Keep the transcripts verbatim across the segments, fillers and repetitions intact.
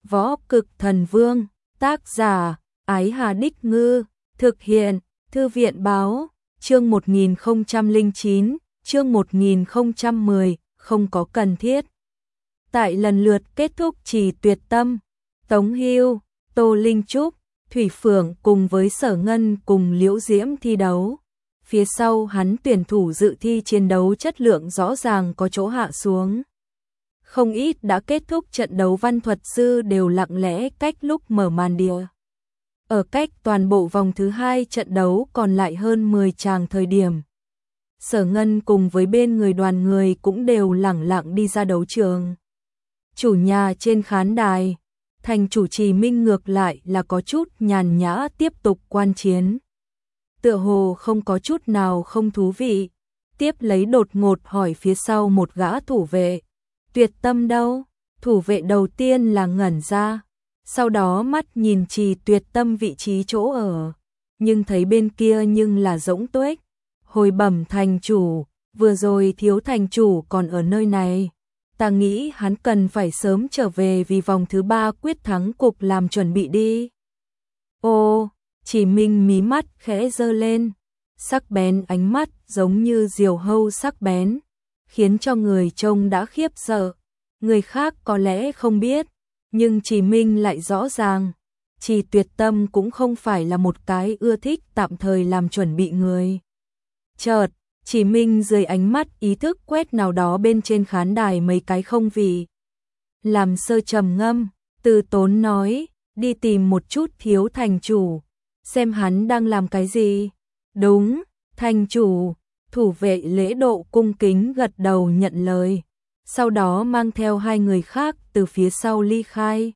Võ Cực Thần Vương, tác giả, Ái Hà Đích Ngư, thực hiện, Thư viện Báo, chương một nghìn không trăm lẻ chín, chương một nghìn không trăm mười, không có cần thiết. Tại lần lượt kết thúc Trì Tuyệt Tâm, Tống Hưu, Tô Linh Trúc, Thủy Phượng cùng với Sở Ngân cùng Liễu Diễm thi đấu. Phía sau hắn tuyển thủ dự thi chiến đấu chất lượng rõ ràng có chỗ hạ xuống. Không ít đã kết thúc trận đấu văn thuật sư đều lặng lẽ cách lúc mở màn đĩa. Ở cách toàn bộ vòng thứ hai trận đấu còn lại hơn mười tràng thời điểm. Sở Ngân cùng với bên người đoàn người cũng đều lẳng lặng đi ra đấu trường. Chủ nhà trên khán đài, thành chủ Trì Minh ngược lại là có chút nhàn nhã tiếp tục quan chiến. Tựa hồ không có chút nào không thú vị, tiếp lấy đột ngột hỏi phía sau một gã thủ vệ. Tuyệt Tâm đâu? Thủ vệ đầu tiên là ngẩn ra, sau đó mắt nhìn Trì Tuyệt Tâm vị trí chỗ ở, nhưng thấy bên kia nhưng là rỗng tuếch. Hồi bẩm thành chủ, vừa rồi thiếu thành chủ còn ở nơi này. Ta nghĩ hắn cần phải sớm trở về vì vòng thứ ba quyết thắng cục làm chuẩn bị đi. Ô, Trì Minh mí mắt khẽ giơ lên, sắc bén ánh mắt giống như diều hâu sắc bén, khiến cho người trông đã khiếp sợ. Người khác có lẽ không biết, nhưng Trì Minh lại rõ ràng. Trì Tuyệt Tâm cũng không phải là một cái ưa thích tạm thời làm chuẩn bị người. Chợt, Trì Minh dưới ánh mắt ý thức quét nào đó bên trên khán đài mấy cái không vị. Làm sơ trầm ngâm, từ tốn nói, đi tìm một chút thiếu thành chủ, xem hắn đang làm cái gì. Đúng, thành chủ. Thủ vệ lễ độ cung kính gật đầu nhận lời, sau đó mang theo hai người khác từ phía sau ly khai.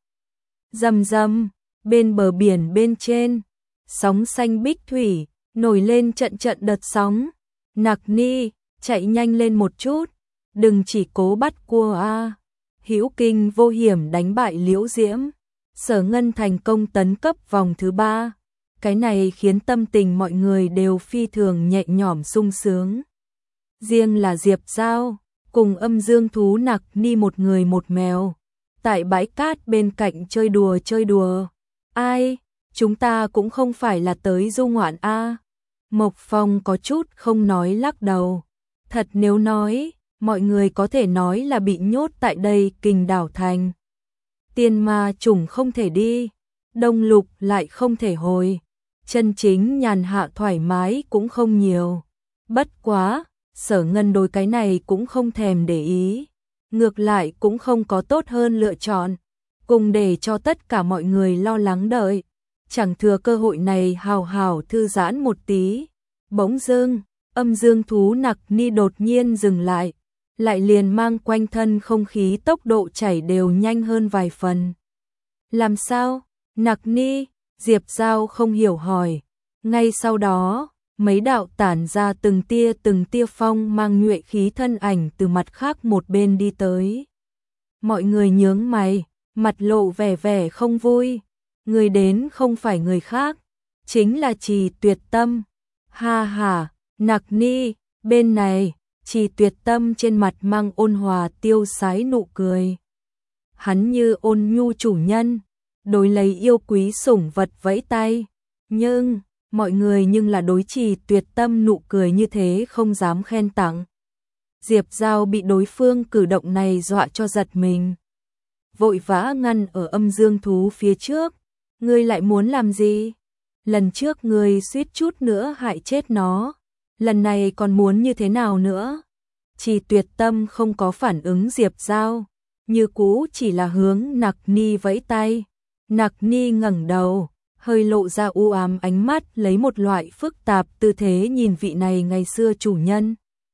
Rầm rầm, bên bờ biển bên trên, sóng xanh bích thủy, nổi lên trận trận đợt sóng. Nặc Ni, chạy nhanh lên một chút, đừng chỉ cố bắt cua a. Hữu Kinh vô hiểm đánh bại Liễu Diễm, Sở Ngân thành công tấn cấp vòng thứ ba. Cái này khiến tâm tình mọi người đều phi thường nhẹ nhõm sung sướng. Riêng là Diệp Giao, cùng Âm Dương thú Nặc Ni một người một mèo, tại bãi cát bên cạnh chơi đùa chơi đùa. Ai, chúng ta cũng không phải là tới du ngoạn a. Mộc Phong có chút không nói lắc đầu. Thật nếu nói, mọi người có thể nói là bị nhốt tại đây Kình Đảo Thành. Tiên ma chủng không thể đi, Đông Lục lại không thể hồi. Chân chính nhàn hạ thoải mái cũng không nhiều. Bất quá, Sở Ngân đối cái này cũng không thèm để ý. Ngược lại cũng không có tốt hơn lựa chọn. Cùng để cho tất cả mọi người lo lắng đợi. Chẳng thừa cơ hội này hào hào thư giãn một tí. Bỗng dưng, Âm Dương thú Nặc Ni đột nhiên dừng lại. Lại liền mang quanh thân không khí tốc độ chảy đều nhanh hơn vài phần. Làm sao? Nặc Ni? Diệp Giao không hiểu hỏi. Ngay sau đó, mấy đạo tản ra từng tia từng tia phong mang nhuệ khí thân ảnh từ mặt khác một bên đi tới. Mọi người nhướng mày, mặt lộ vẻ vẻ không vui. Người đến không phải người khác, chính là Trì Tuyệt Tâm. Ha ha, Nặc Ni, bên này, Trì Tuyệt Tâm trên mặt mang ôn hòa tiêu sái nụ cười. Hắn như ôn nhu chủ nhân, đối lấy yêu quý sủng vật vẫy tay, nhưng mọi người nhưng là đối Trì Tuyệt Tâm nụ cười như thế không dám khen tặng. Diệp Giao bị đối phương cử động này dọa cho giật mình, vội vã ngăn ở Âm Dương thú phía trước. Ngươi lại muốn làm gì? Lần trước ngươi suýt chút nữa hại chết nó, lần này còn muốn như thế nào nữa? Trì Tuyệt Tâm không có phản ứng Diệp Giao, như cũ chỉ là hướng Nặc Ni vẫy tay. Nặc Ni ngẩng đầu, hơi lộ ra u ám ánh mắt lấy một loại phức tạp tư thế nhìn vị này ngày xưa chủ nhân.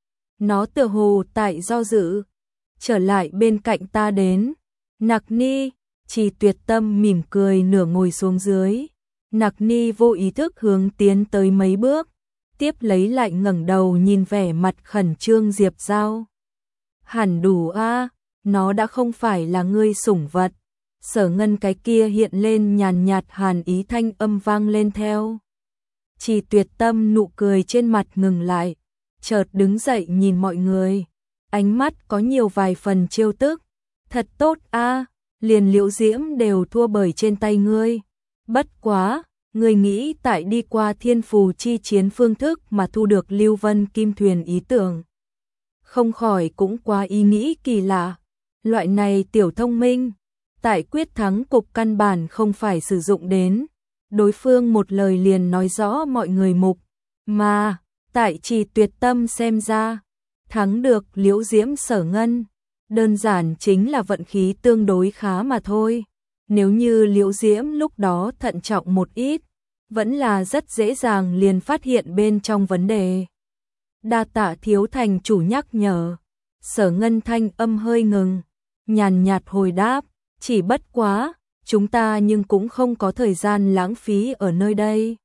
Nó tựa hồ tại do dự. Trở lại bên cạnh ta đến. Nặc Ni, Trì Tuyệt Tâm mỉm cười nửa ngồi xuống dưới. Nặc Ni vô ý thức hướng tiến tới mấy bước, tiếp lấy lại ngẩng đầu nhìn vẻ mặt khẩn trương Diệp Giao. Hẳn đủ a, nó đã không phải là ngươi sủng vật. Sở Ngân cái kia hiện lên nhàn nhạt hàn ý thanh âm vang lên theo. Trì Tuyệt Tâm nụ cười trên mặt ngừng lại, chợt đứng dậy nhìn mọi người, ánh mắt có nhiều vài phần trêu tức. Thật tốt a, liền Liễu Diễm đều thua bởi trên tay ngươi. Bất quá, ngươi nghĩ tại đi qua thiên phù chi chiến phương thức mà thu được Lưu Vân Kim Thuyền ý tưởng. Không khỏi cũng quá ý nghĩ kỳ lạ. Loại này tiểu thông minh, tại quyết thắng cục căn bản không phải sử dụng đến. Đối phương một lời liền nói rõ mọi người mục, mà tại Trì Tuyệt Tâm xem ra, thắng được Liễu Diễm Sở Ngân, đơn giản chính là vận khí tương đối khá mà thôi. Nếu như Liễu Diễm lúc đó thận trọng một ít, vẫn là rất dễ dàng liền phát hiện bên trong vấn đề. Đa tạ thiếu thành chủ nhắc nhở. Sở Ngân thanh âm hơi ngừng, nhàn nhạt hồi đáp, chỉ bất quá, chúng ta nhưng cũng không có thời gian lãng phí ở nơi đây.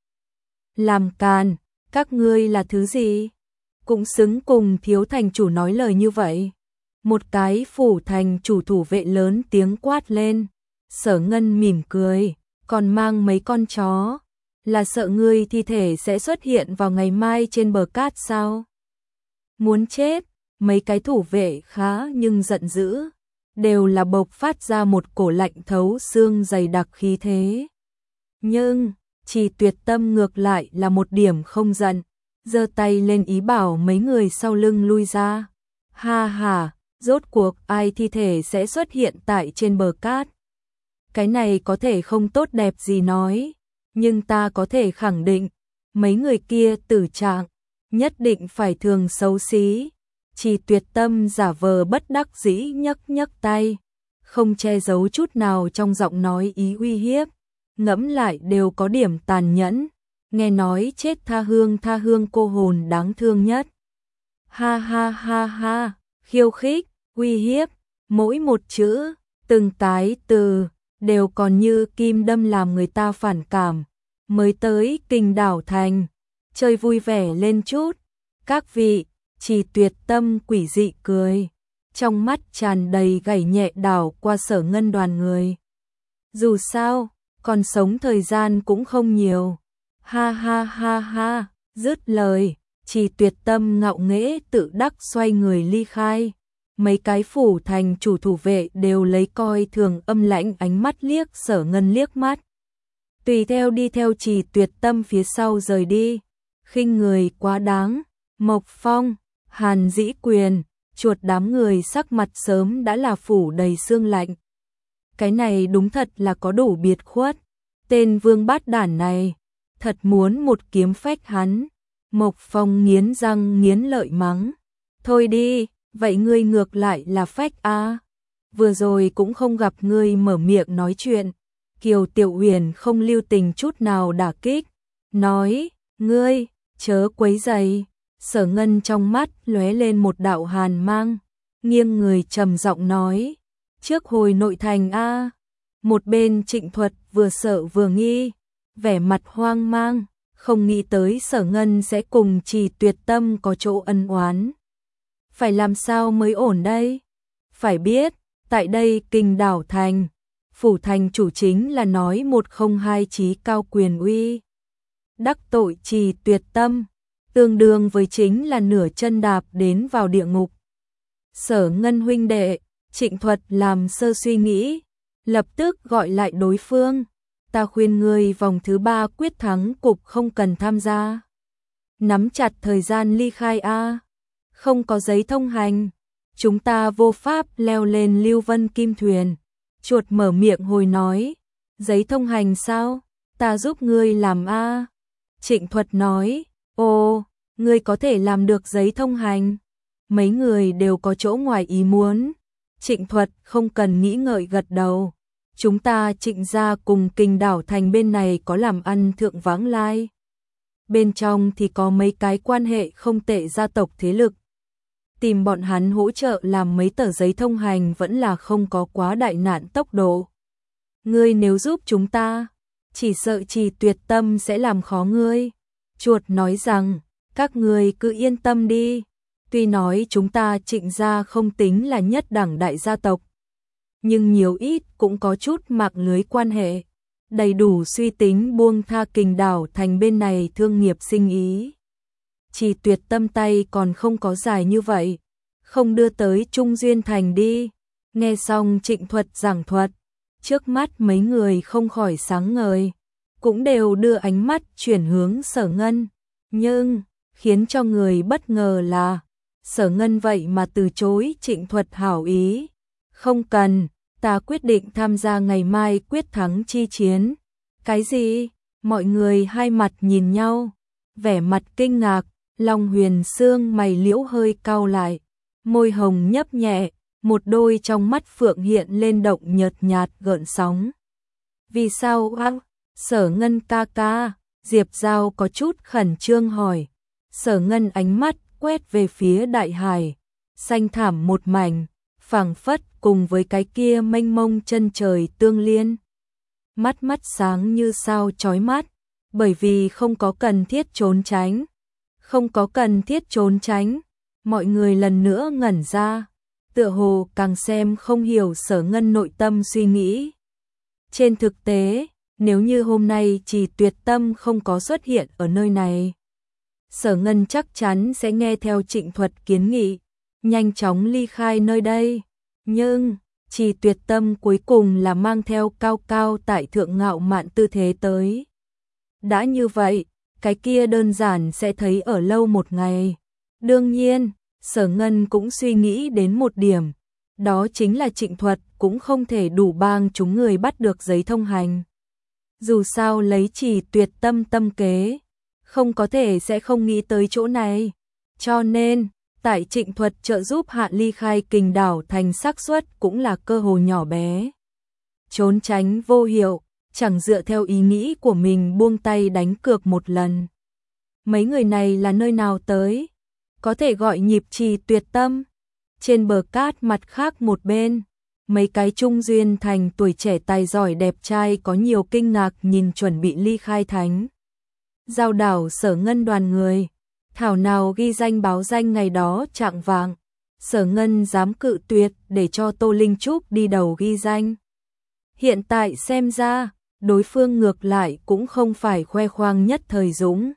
Làm càn, các ngươi là thứ gì? Cũng xứng cùng thiếu thành chủ nói lời như vậy. Một cái phủ thành chủ thủ vệ lớn tiếng quát lên. Sở Ngân mỉm cười, còn mang mấy con chó. Là sợ ngươi thi thể sẽ xuất hiện vào ngày mai trên bờ cát sao? Muốn chết, mấy cái thủ vệ khá nhưng giận dữ. Đều là bộc phát ra một cổ lạnh thấu xương dày đặc khí thế. Nhưng, Trì Tuyệt Tâm ngược lại là một điểm không giận, giơ tay lên ý bảo mấy người sau lưng lui ra. Ha ha, rốt cuộc ai thi thể sẽ xuất hiện tại trên bờ cát? Cái này có thể không tốt đẹp gì nói, nhưng ta có thể khẳng định, mấy người kia tử trạng, nhất định phải thường xấu xí. Trì Tuyệt Tâm giả vờ bất đắc dĩ nhấc nhấc tay, không che giấu chút nào trong giọng nói ý uy hiếp, ngẫm lại đều có điểm tàn nhẫn, nghe nói chết tha hương tha hương cô hồn đáng thương nhất. Ha ha ha ha, khiêu khích, uy hiếp, mỗi một chữ, từng cái từ, đều còn như kim đâm làm người ta phản cảm. Mới tới Kình Đảo Thành, chơi vui vẻ lên chút, các vị. Trì Tuyệt Tâm quỷ dị cười, trong mắt tràn đầy gảy nhẹ đảo qua Sở Ngân đoàn người. Dù sao, còn sống thời gian cũng không nhiều. Ha ha ha ha, dứt lời, Trì Tuyệt Tâm ngạo nghễ tự đắc xoay người ly khai. Mấy cái phủ thành chủ thủ vệ đều lấy coi thường âm lãnh ánh mắt liếc Sở Ngân liếc mắt. Tùy theo đi theo Trì Tuyệt Tâm phía sau rời đi. Khinh người quá đáng, Mộc Phong, Hàn Dĩ Quyền, chuột đám người sắc mặt sớm đã là phủ đầy sương lạnh. Cái này đúng thật là có đủ biệt khuất. Tên vương bát đản này, thật muốn một kiếm phách hắn. Mộc Phong nghiến răng nghiến lợi mắng. Thôi đi, vậy ngươi ngược lại là phách a. À. Vừa rồi cũng không gặp ngươi mở miệng nói chuyện. Kiều Tiểu Huyền không lưu tình chút nào đả kích. Nói, ngươi, chớ quấy rầy. Sở Ngân trong mắt lóe lên một đạo hàn mang, nghiêng người trầm giọng nói, trước hồi nội thành a. Một bên Trịnh Thuật vừa sợ vừa nghi, vẻ mặt hoang mang, không nghĩ tới Sở Ngân sẽ cùng Trì Tuyệt Tâm có chỗ ân oán. Phải làm sao mới ổn đây? Phải biết, tại đây Kình Đảo Thành, phủ thành chủ chính là nói một không hai chí cao quyền uy. Đắc tội Trì Tuyệt Tâm, tương đương với chính là nửa chân đạp đến vào địa ngục. Sở Ngân huynh đệ, Trịnh Thuật làm sơ suy nghĩ, lập tức gọi lại đối phương. Ta khuyên ngươi vòng thứ ba quyết thắng cục không cần tham gia. Nắm chặt thời gian ly khai a. Không có giấy thông hành, chúng ta vô pháp leo lên Lưu Vân Kim Thuyền. Chuột mở miệng hồi nói, giấy thông hành sao? Ta giúp ngươi làm a. Trịnh Thuật nói, ồ, ngươi có thể làm được giấy thông hành. Mấy người đều có chỗ ngoài ý muốn. Trịnh Thuật không cần nghĩ ngợi gật đầu. Chúng ta Trịnh gia cùng Kình Đảo Thành bên này có làm ăn thượng vãng lai. Bên trong thì có mấy cái quan hệ không tệ gia tộc thế lực. Tìm bọn hắn hỗ trợ làm mấy tờ giấy thông hành vẫn là không có quá đại nạn tốc độ. Ngươi nếu giúp chúng ta, chỉ sợ Trì Tuyệt Tâm sẽ làm khó ngươi. Chuột nói rằng, các ngươi cứ yên tâm đi. Tuy nói chúng ta Trịnh gia không tính là nhất đẳng đại gia tộc, nhưng nhiều ít cũng có chút mạng lưới quan hệ, đầy đủ suy tính buông tha Kình Đảo Thành bên này thương nghiệp sinh ý. Trì Tuyệt Tâm tay còn không có dài như vậy, không đưa tới Trung Duyên Thành đi. Nghe xong Trịnh Thuật giảng thuật, Trước mắt mấy người không khỏi sáng ngời, cũng đều đưa ánh mắt chuyển hướng Sở Ngân, nhưng khiến cho người bất ngờ là Sở Ngân vậy mà từ chối Trịnh Thuật hảo ý. Không cần, ta quyết định tham gia ngày mai quyết thắng chi chiến. Cái gì? Mọi người hai mặt nhìn nhau, vẻ mặt kinh ngạc, Long Huyền Sương mày liễu hơi cau lại, môi hồng nhấp nhẹ, một đôi trong mắt phượng hiện lên động nhợt nhạt gợn sóng. Vì sao á? Sở Ngân ca ca, Diệp Giao có chút khẩn trương hỏi. Sở Ngân ánh mắt quét về phía đại hải, xanh thảm một mảnh, phảng phất cùng với cái kia mênh mông chân trời tương liên. Mắt mắt sáng như sao chói mắt, bởi vì không có cần thiết trốn tránh. Không có cần thiết trốn tránh, mọi người lần nữa ngẩn ra, tựa hồ càng xem không hiểu Sở Ngân nội tâm suy nghĩ. Trên thực tế, nếu như hôm nay Trì Tuyệt Tâm không có xuất hiện ở nơi này, Sở Ngân chắc chắn sẽ nghe theo Trịnh Thuật kiến nghị, nhanh chóng ly khai nơi đây. Nhưng, Trì Tuyệt Tâm cuối cùng là mang theo cao cao tại thượng ngạo mạn tư thế tới. Đã như vậy, cái kia đơn giản sẽ thấy ở lâu một ngày. Đương nhiên, Sở Ngân cũng suy nghĩ đến một điểm, đó chính là Trịnh Thuật cũng không thể đủ bang chúng người bắt được giấy thông hành. Dù sao lấy Trì Tuyệt Tâm tâm kế, không có thể sẽ không nghĩ tới chỗ này. Cho nên, tại Trịnh Thuật trợ giúp hạ ly khai Kình đảo thành xác suất cũng là cơ hồ nhỏ bé. Trốn tránh vô hiệu, chẳng dựa theo ý nghĩ của mình buông tay đánh cược một lần. Mấy người này là nơi nào tới? Có thể gọi nhịp Trì Tuyệt Tâm. Trên bờ cát mặt khác một bên, mấy cái trung duyên thành tuổi trẻ tài giỏi đẹp trai có nhiều kinh ngạc nhìn chuẩn bị ly khai thánh giao đảo Sở Ngân đoàn người. Thảo nào ghi danh báo danh ngày đó trạng vạng, Sở Ngân dám cự tuyệt để cho Tô Linh Trúc đi đầu ghi danh. Hiện tại xem ra, đối phương ngược lại cũng không phải khoe khoang nhất thời dũng.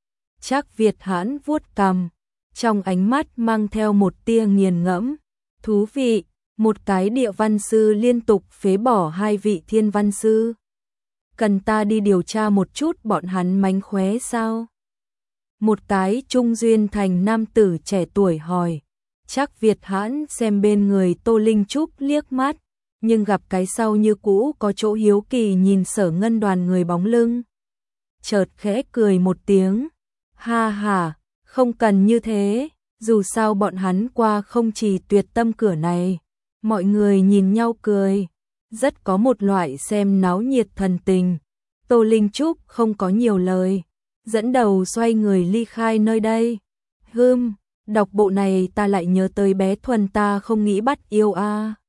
Trác Việt Hãn vuốt cằm, trong ánh mắt mang theo một tia nghiền ngẫm. Thú vị, một cái địa văn sư liên tục phế bỏ hai vị thiên văn sư. Cần ta đi điều tra một chút bọn hắn mánh khóe sao? Một cái trung duyên thành nam tử trẻ tuổi hỏi. Trác Việt Hãn xem bên người Tô Linh Trúc liếc mắt, nhưng gặp cái sau như cũ có chỗ hiếu kỳ nhìn Sở Ngân đoàn người bóng lưng. Chợt khẽ cười một tiếng. Ha ha, không cần như thế, dù sao bọn hắn qua không Trì Tuyệt Tâm cửa này. Mọi người nhìn nhau cười, rất có một loại xem náo nhiệt thần tình. Tô Linh Trúc không có nhiều lời, dẫn đầu xoay người ly khai nơi đây. Hừm, đọc bộ này ta lại nhớ tới bé Thuần ta không nghĩ bắt yêu a. À.